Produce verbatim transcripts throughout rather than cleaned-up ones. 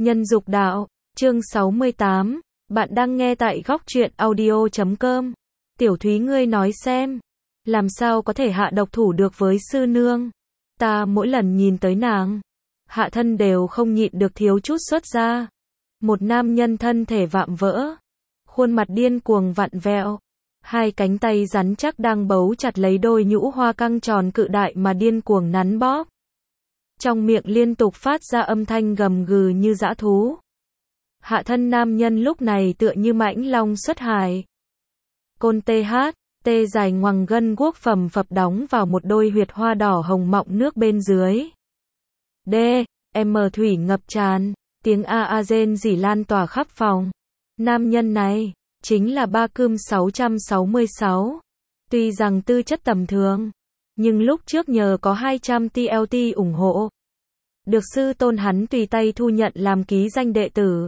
Nhân dục đạo, chương sáu mươi tám, bạn đang nghe tại góc truyện audio chấm com. Tiểu Thúy ngươi nói xem, làm sao có thể hạ độc thủ được với sư nương? Ta mỗi lần nhìn tới nàng, hạ thân đều không nhịn được thiếu chút xuất ra. Một nam nhân thân thể vạm vỡ, khuôn mặt điên cuồng vặn vẹo, hai cánh tay rắn chắc đang bấu chặt lấy đôi nhũ hoa căng tròn cự đại mà điên cuồng nắn bóp. Trong miệng liên tục phát ra âm thanh gầm gừ như dã thú. Hạ thân nam nhân lúc này tựa như mãnh long xuất hải. Côn tê hát, tê dài ngoằng gân guốc phầm phập đóng vào một đôi huyệt hoa đỏ hồng mọng nước bên dưới. D, M thủy ngập tràn, tiếng a a rên rỉ lan tỏa khắp phòng. Nam nhân này, chính là Ba Cơm sáu sáu sáu. Tuy rằng tư chất tầm thường, nhưng lúc trước nhờ có hai trăm T L T ủng hộ, được sư tôn hắn tùy tay thu nhận làm ký danh đệ tử.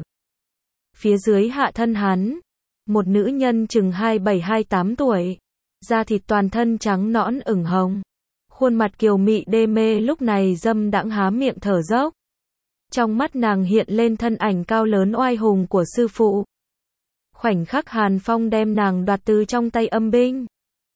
Phía dưới hạ thân hắn, một nữ nhân chừng hai bảy hai tám tuổi, da thịt toàn thân trắng nõn ửng hồng, khuôn mặt kiều mị đê mê lúc này dâm đãng há miệng thở dốc. Trong mắt nàng hiện lên thân ảnh cao lớn oai hùng của sư phụ. Khoảnh khắc Hàn Phong đem nàng đoạt từ trong tay âm binh,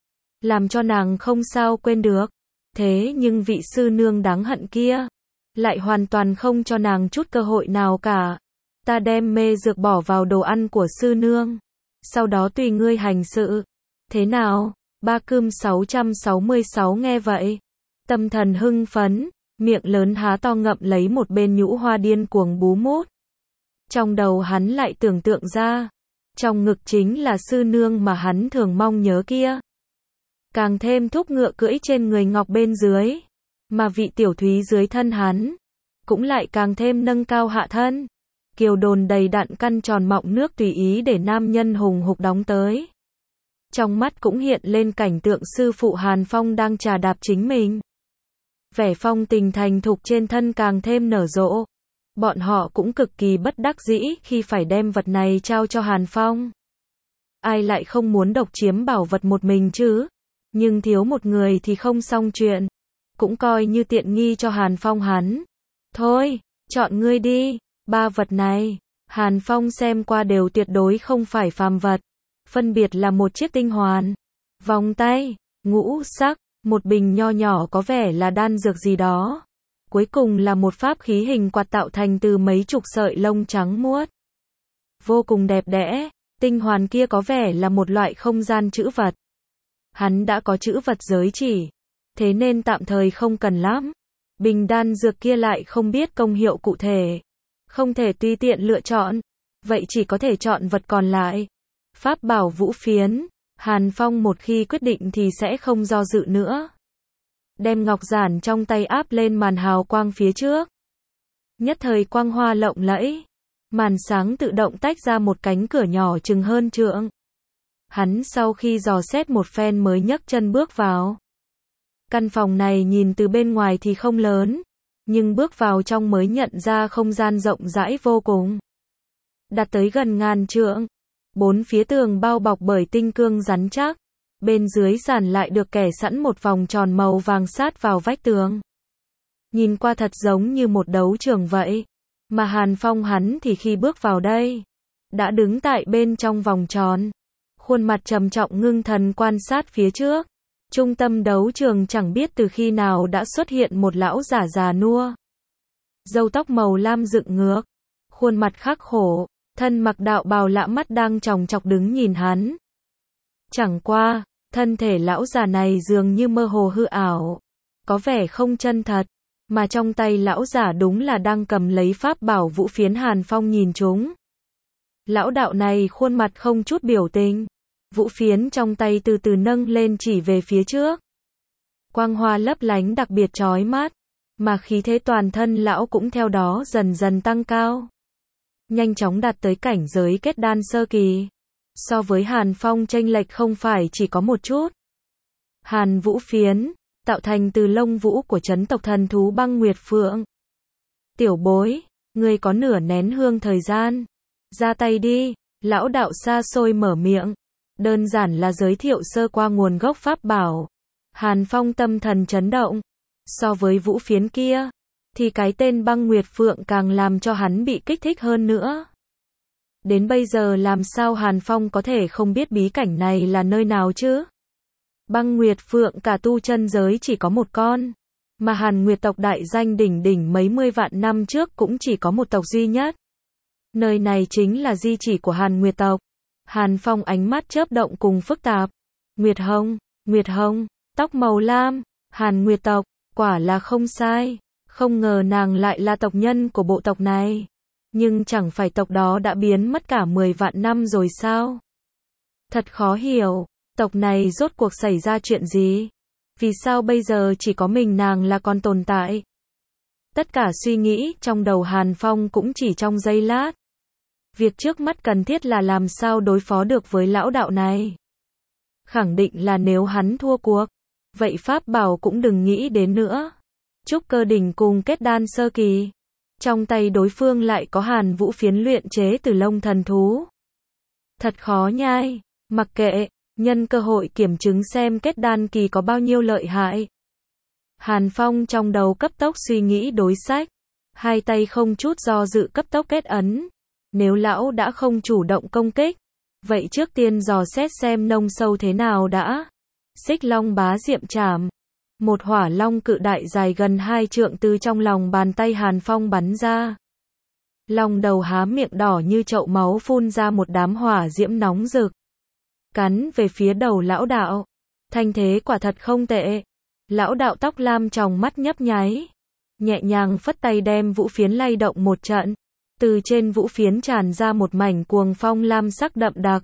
làm cho nàng không sao quên được. Thế nhưng vị sư nương đáng hận kia lại hoàn toàn không cho nàng chút cơ hội nào cả. Ta đem mê dược bỏ vào đồ ăn của sư nương, sau đó tùy ngươi hành sự. Thế nào? Ba Cơm sáu sáu sáu nghe vậy, tâm thần hưng phấn, miệng lớn há to ngậm lấy một bên nhũ hoa điên cuồng bú mút. Trong đầu hắn lại tưởng tượng ra, trong ngực chính là sư nương mà hắn thường mong nhớ kia. Càng thêm thúc ngựa cưỡi trên người ngọc bên dưới, mà vị tiểu Thúy dưới thân hắn, cũng lại càng thêm nâng cao hạ thân. Kiều đồn đầy đặn căn tròn mọng nước tùy ý để nam nhân hùng hục đóng tới. Trong mắt cũng hiện lên cảnh tượng sư phụ Hàn Phong đang trà đạp chính mình. Vẻ phong tình thành thục trên thân càng thêm nở rộ. Bọn họ cũng cực kỳ bất đắc dĩ khi phải đem vật này trao cho Hàn Phong. Ai lại không muốn độc chiếm bảo vật một mình chứ? Nhưng thiếu một người thì không xong chuyện. Cũng coi như tiện nghi cho Hàn Phong hắn. Thôi, chọn ngươi đi. Ba vật này, Hàn Phong xem qua đều tuyệt đối không phải phàm vật. Phân biệt là một chiếc tinh hoàn, vòng tay, ngũ sắc, một bình nho nhỏ có vẻ là đan dược gì đó. Cuối cùng là một pháp khí hình quạt tạo thành từ mấy chục sợi lông trắng muốt. Vô cùng đẹp đẽ, tinh hoàn kia có vẻ là một loại không gian trữ vật. Hắn đã có trữ vật giới chỉ, thế nên tạm thời không cần lắm. Bình đan dược kia lại không biết công hiệu cụ thể, không thể tùy tiện lựa chọn, vậy chỉ có thể chọn vật còn lại. Pháp bảo vũ phiến, Hàn Phong một khi quyết định thì sẽ không do dự nữa. Đem ngọc giản trong tay áp lên màn hào quang phía trước. Nhất thời quang hoa lộng lẫy, màn sáng tự động tách ra một cánh cửa nhỏ chừng hơn trượng. Hắn sau khi dò xét một phen mới nhấc chân bước vào. Căn phòng này nhìn từ bên ngoài thì không lớn, nhưng bước vào trong mới nhận ra không gian rộng rãi vô cùng. Đạt tới gần ngàn trượng, bốn phía tường bao bọc bởi tinh cương rắn chắc, bên dưới sàn lại được kẻ sẵn một vòng tròn màu vàng sát vào vách tường. Nhìn qua thật giống như một đấu trường vậy, mà Hàn Phong hắn thì khi bước vào đây, đã đứng tại bên trong vòng tròn, khuôn mặt trầm trọng ngưng thần quan sát phía trước. Trung tâm đấu trường chẳng biết từ khi nào đã xuất hiện một lão giả già nua, râu tóc màu lam dựng ngược, khuôn mặt khắc khổ, thân mặc đạo bào lạ mắt đang chòng chọc đứng nhìn hắn. Chẳng qua, thân thể lão già này dường như mơ hồ hư ảo, có vẻ không chân thật, mà trong tay lão giả đúng là đang cầm lấy pháp bảo vũ phiến. Hàn Phong nhìn chúng. Lão đạo này khuôn mặt không chút biểu tình, vũ phiến trong tay từ từ nâng lên chỉ về phía trước. Quang hoa lấp lánh đặc biệt chói mắt, mà khí thế toàn thân lão cũng theo đó dần dần tăng cao. Nhanh chóng đạt tới cảnh giới kết đan sơ kỳ. So với Hàn Phong chênh lệch không phải chỉ có một chút. Hàn vũ phiến, tạo thành từ lông vũ của chấn tộc thần thú Băng Nguyệt Phượng. Tiểu bối, ngươi có nửa nén hương thời gian. Ra tay đi, lão đạo xa xôi mở miệng. Đơn giản là giới thiệu sơ qua nguồn gốc pháp bảo. Hàn Phong tâm thần chấn động. So với vũ phiến kia, thì cái tên Băng Nguyệt Phượng càng làm cho hắn bị kích thích hơn nữa. Đến bây giờ làm sao Hàn Phong có thể không biết bí cảnh này là nơi nào chứ? Băng Nguyệt Phượng cả tu chân giới chỉ có một con, mà Hàn Nguyệt tộc đại danh đỉnh đỉnh mấy mươi vạn năm trước cũng chỉ có một tộc duy nhất. Nơi này chính là di chỉ của Hàn Nguyệt tộc. Hàn Phong ánh mắt chớp động cùng phức tạp. Nguyệt Hồng, Nguyệt Hồng, tóc màu lam, Hàn Nguyệt tộc, quả là không sai. Không ngờ nàng lại là tộc nhân của bộ tộc này. Nhưng chẳng phải tộc đó đã biến mất cả mười vạn năm rồi sao? Thật khó hiểu, tộc này rốt cuộc xảy ra chuyện gì? Vì sao bây giờ chỉ có mình nàng là còn tồn tại? Tất cả suy nghĩ trong đầu Hàn Phong cũng chỉ trong giây lát. Việc trước mắt cần thiết là làm sao đối phó được với lão đạo này. Khẳng định là nếu hắn thua cuộc, vậy pháp bảo cũng đừng nghĩ đến nữa. Trúc Cơ đỉnh cùng kết đan sơ kỳ. Trong tay đối phương lại có Hàn Vũ phiến luyện chế từ lông thần thú. Thật khó nhai, mặc kệ, nhân cơ hội kiểm chứng xem kết đan kỳ có bao nhiêu lợi hại. Hàn Phong trong đầu cấp tốc suy nghĩ đối sách, hai tay không chút do dự cấp tốc kết ấn. Nếu lão đã không chủ động công kích, vậy trước tiên dò xét xem nông sâu thế nào đã. Xích Long Bá Diệm Trảm. Một hỏa long cự đại dài gần hai trượng từ trong lòng bàn tay Hàn Phong bắn ra. Long đầu há miệng đỏ như chậu máu phun ra một đám hỏa diễm nóng rực. Cắn về phía đầu lão đạo. Thanh thế quả thật không tệ. Lão đạo tóc lam tròng mắt nhấp nháy. Nhẹ nhàng phất tay đem vũ phiến lay động một trận. Từ trên vũ phiến tràn ra một mảnh cuồng phong lam sắc đậm đặc.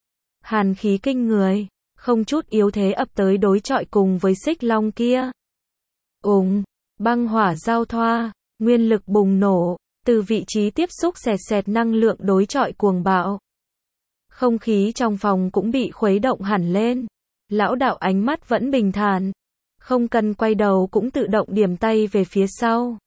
Hàn khí kinh người. Không chút yếu thế ập tới đối chọi cùng với xích long kia. Ùng, băng hỏa giao thoa, nguyên lực bùng nổ, từ vị trí tiếp xúc xẹt xẹt năng lượng đối chọi cuồng bạo. Không khí trong phòng cũng bị khuấy động hẳn lên. Lão đạo ánh mắt vẫn bình thản, không cần quay đầu cũng tự động điểm tay về phía sau.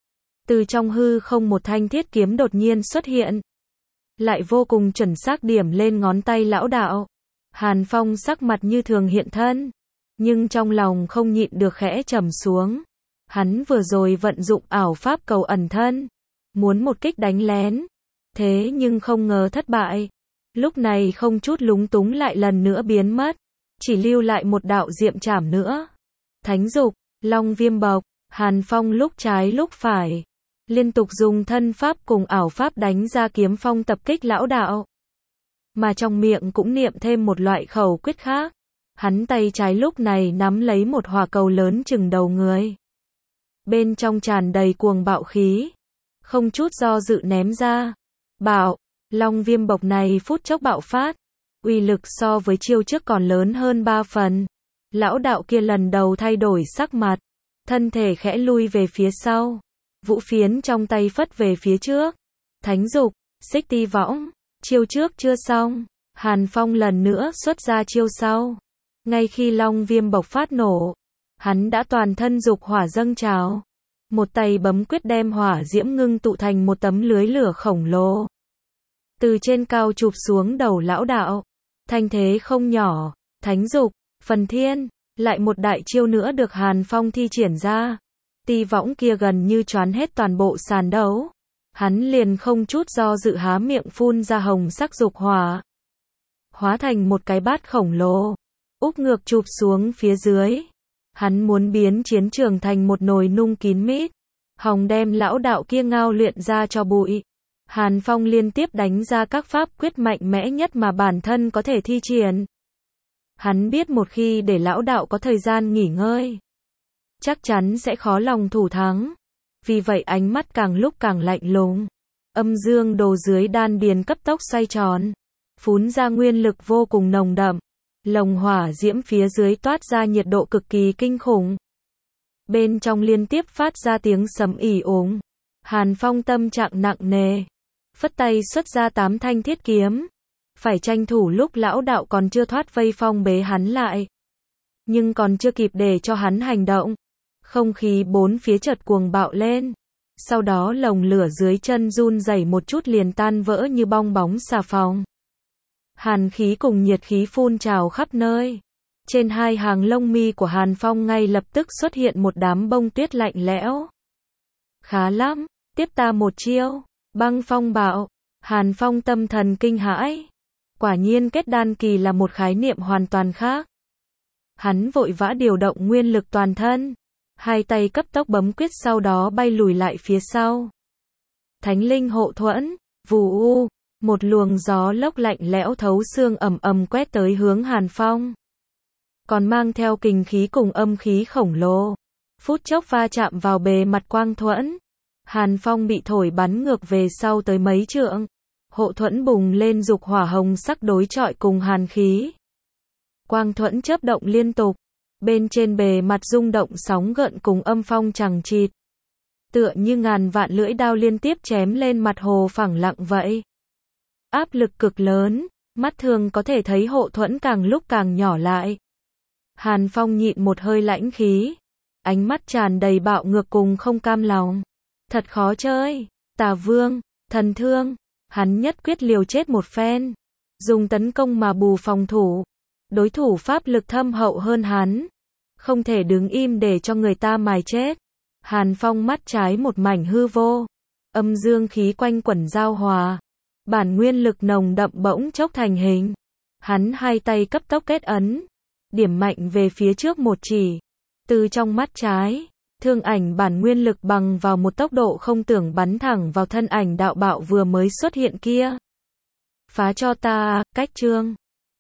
Từ trong hư không một thanh thiết kiếm đột nhiên xuất hiện, lại vô cùng chuẩn xác điểm lên ngón tay lão đạo. Hàn Phong sắc mặt như thường hiện thân, nhưng trong lòng không nhịn được khẽ trầm xuống. Hắn vừa rồi vận dụng ảo pháp cầu ẩn thân, muốn một kích đánh lén, thế nhưng không ngờ thất bại. Lúc này không chút lúng túng lại lần nữa biến mất, chỉ lưu lại một đạo diệm trảm nữa. Thánh dục, Long Viêm Bộc, Hàn Phong lúc trái lúc phải, liên tục dùng thân pháp cùng ảo pháp đánh ra kiếm phong tập kích lão đạo. Mà trong miệng cũng niệm thêm một loại khẩu quyết khác. Hắn tay trái lúc này nắm lấy một hỏa cầu lớn chừng đầu người. Bên trong tràn đầy cuồng bạo khí. Không chút do dự ném ra. Bạo, Long Viêm Bộc này phút chốc bạo phát. Uy lực so với chiêu trước còn lớn hơn ba phần. Lão đạo kia lần đầu thay đổi sắc mặt. Thân thể khẽ lui về phía sau. Vũ phiến trong tay phất về phía trước. Thánh dục, xích ti võng. Chiêu trước chưa xong, Hàn Phong lần nữa xuất ra chiêu sau. Ngay khi Long Viêm Bộc phát nổ, hắn đã toàn thân dục hỏa dâng trào. Một tay bấm quyết đem hỏa diễm ngưng tụ thành một tấm lưới lửa khổng lồ. Từ trên cao chụp xuống đầu lão đạo. Thanh thế không nhỏ, thánh dục, phần thiên, lại một đại chiêu nữa được Hàn Phong thi triển ra. Ti võng kia gần như choán hết toàn bộ sàn đấu. Hắn liền không chút do dự há miệng phun ra hồng sắc dục hỏa. Hóa thành một cái bát khổng lồ. Úp ngược chụp xuống phía dưới. Hắn muốn biến chiến trường thành một nồi nung kín mít. Hồng đem lão đạo kia ngao luyện ra cho bụi. Hàn Phong liên tiếp đánh ra các pháp quyết mạnh mẽ nhất mà bản thân có thể thi triển. Hắn biết một khi để lão đạo có thời gian nghỉ ngơi, chắc chắn sẽ khó lòng thủ thắng. Vì vậy ánh mắt càng lúc càng lạnh lùng. Âm dương đồ dưới đan điền cấp tốc xoay tròn. Phún ra nguyên lực vô cùng nồng đậm. Lồng hỏa diễm phía dưới toát ra nhiệt độ cực kỳ kinh khủng. Bên trong liên tiếp phát ra tiếng sấm ỉ ủng. Hàn Phong tâm trạng nặng nề. Phất tay xuất ra tám thanh thiết kiếm. Phải tranh thủ lúc lão đạo còn chưa thoát vây phong bế hắn lại. Nhưng còn chưa kịp để cho hắn hành động. Không khí bốn phía chợt cuồng bạo lên. Sau đó lồng lửa dưới chân run rẩy một chút liền tan vỡ như bong bóng xà phòng. Hàn khí cùng nhiệt khí phun trào khắp nơi. Trên hai hàng lông mi của Hàn Phong ngay lập tức xuất hiện một đám bông tuyết lạnh lẽo. Khá lắm, tiếp ta một chiêu. Băng phong bạo. Hàn Phong tâm thần kinh hãi. Quả nhiên kết đan kỳ là một khái niệm hoàn toàn khác. Hắn vội vã điều động nguyên lực toàn thân. Hai tay cấp tốc bấm quyết sau đó bay lùi lại phía sau. Thánh linh hộ thuẫn. Vù u. Một luồng gió lốc lạnh lẽo thấu xương ầm ầm quét tới hướng Hàn Phong. Còn mang theo kình khí cùng âm khí khổng lồ. Phút chốc va chạm vào bề mặt quang thuẫn. Hàn Phong bị thổi bắn ngược về sau tới mấy trượng. Hộ thuẫn bùng lên dục hỏa hồng sắc đối chọi cùng hàn khí. Quang thuẫn chớp động liên tục. Bên trên bề mặt rung động sóng gợn cùng âm phong chằng chịt. Tựa như ngàn vạn lưỡi đao liên tiếp chém lên mặt hồ phẳng lặng vậy. Áp lực cực lớn, mắt thường có thể thấy hộ thuẫn càng lúc càng nhỏ lại. Hàn Phong nhịn một hơi lãnh khí. Ánh mắt tràn đầy bạo ngược cùng không cam lòng. Thật khó chơi. Tà Vương, thần thương. Hắn nhất quyết liều chết một phen. Dùng tấn công mà bù phòng thủ. Đối thủ pháp lực thâm hậu hơn hắn. Không thể đứng im để cho người ta mài chết. Hàn Phong mắt trái một mảnh hư vô. Âm dương khí quanh quẩn giao hòa. Bản nguyên lực nồng đậm bỗng chốc thành hình. Hắn hai tay cấp tốc kết ấn. Điểm mạnh về phía trước một chỉ. Từ trong mắt trái, thương ảnh bản nguyên lực bằng vào một tốc độ không tưởng bắn thẳng vào thân ảnh đạo bạo vừa mới xuất hiện kia. Phá cho ta, cách chương.